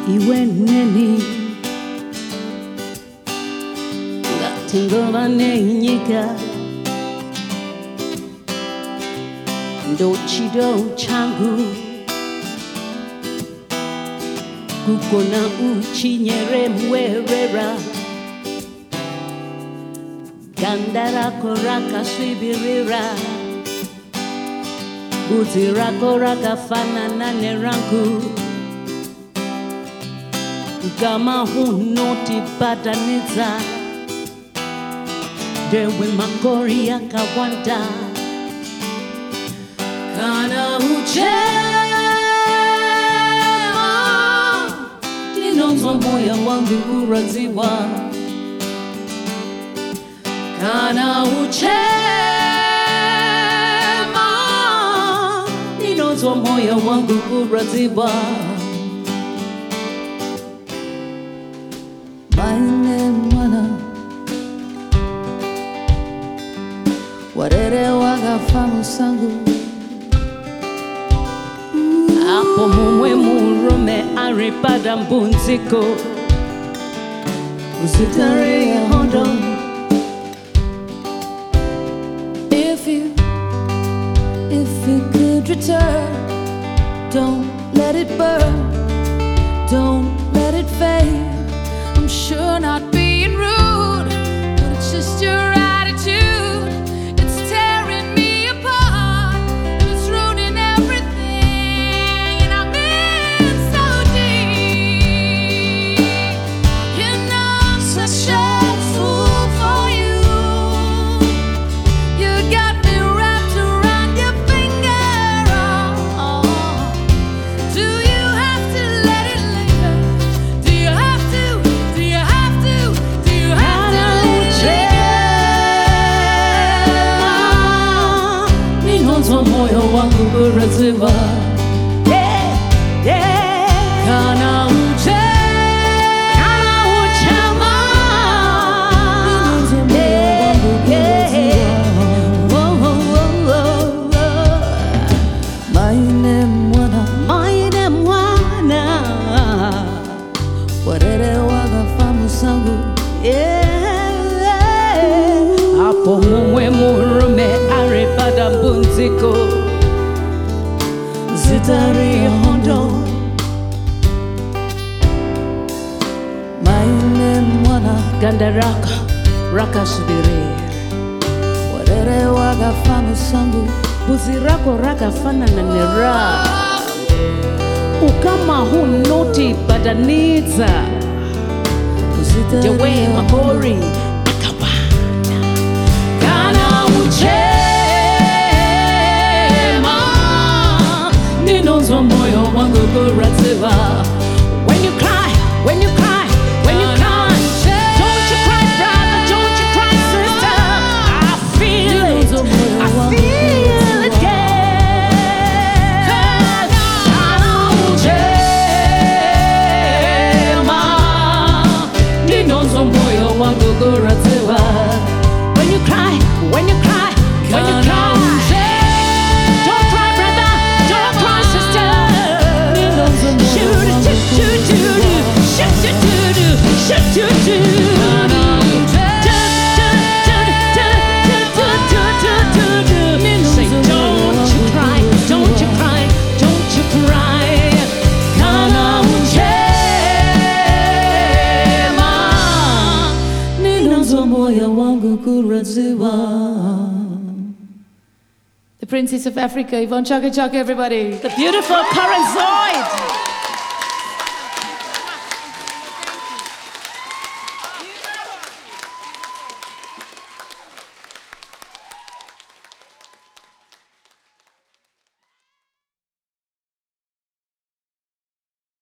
iweneni ngatingola nenyika ndo chido changu kukona uchinyere mwerera gandara koraka swibirira buzira koraka fanana nerangu kama hunoti badaniza dewe makori ya kawanda kana uchema ninonzwa moya wangu uraziwa kana uchema ninonzwa moya wangu uraziwa maine mwana warere wagafamu sangu apo mumwe murume aripada mbunziko usitare hondo if you could return, don't let it burn, don't let it fade. I'm sure not being rude, but it's just your attitude. It's tearing me apart, and it's ruining everything. And I'm in so deep. You know I'm such a fool for you. You got me wrapped around your finger. Oh, do you have to let it linger? Do you have to? Do you have to? Do you have to let it linger? ninonzwa moyo wangu uraziwa kana uchema maine mwana warere wagafamu sangu apo mumwe murume aripada mbunziko zitari hondo maine mwana gandaraka raka subiri warere wagafamu sangu buzirako raka fanana nera ukama hunoti badaniza dewe makori akabana kana uchema ninonzwa moyo wangu uraziwa when you cry when you cry when you cry don't you cry brother don't you cry sister I feel it I feel it kana uchema ninonzwa moyo wangu uraziwa when you cry when you cry when you cry don't cry brother don't cry sister shoot it shoot shoot shoot shoot shoot say don't you cry don't you cry don't you cry kana uchema ninonzwa moyo wangu kuraziwa. The Princess of Africa, Yvonne Chaka Chaka, everybody. The beautiful Karen Zoid.